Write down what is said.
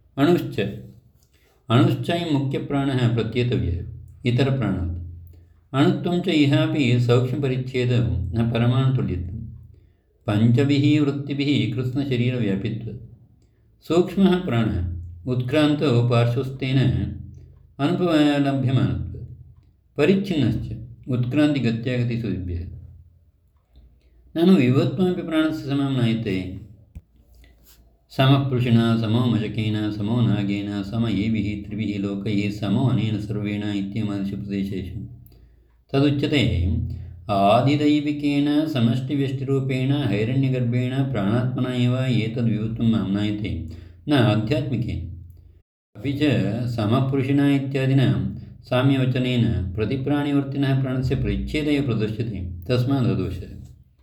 अणुश्च अणुश्चैव मुख्यप्राणः प्रत्येतव्यः इतरप्राणात् अणुत्वं च इहापि सौक्ष्मपरिच्छेदं न परमाणुतुल्यत्वं पञ्चभिः वृत्तिभिः कृत्स्नशरीरव्यापित्वं सूक्ष्मः प्राणः उत्क्रान्तो पार्श्वस्थेन अनुभवलभ्यमानत्वं परिच्छिन्नश्च उत्क्रान्तिगत्यागतिसुभ्यः ननु विभवत्वमपि प्राणस्य समं नायते समः पुरुषिणा समो मशकेन समो नागेन सम एभिः त्रिभिः लोकैः समो अनेन सर्वेण इत्येमादिषु प्रदेशेषु तदुच्यते आदिदैविकेन समष्टिव्यष्टिरूपेण हैरण्यगर्भेण प्राणात्मना एव एतद्विभुत्वं नाम्नायते न आध्यात्मिकेन अपि च समपुरुषिणा इत्यादिना साम्यवचनेन प्रतिप्राणिवर्तिनः प्राणस्य परिच्छेदः एव प्रदर्श्यते तस्माददोषः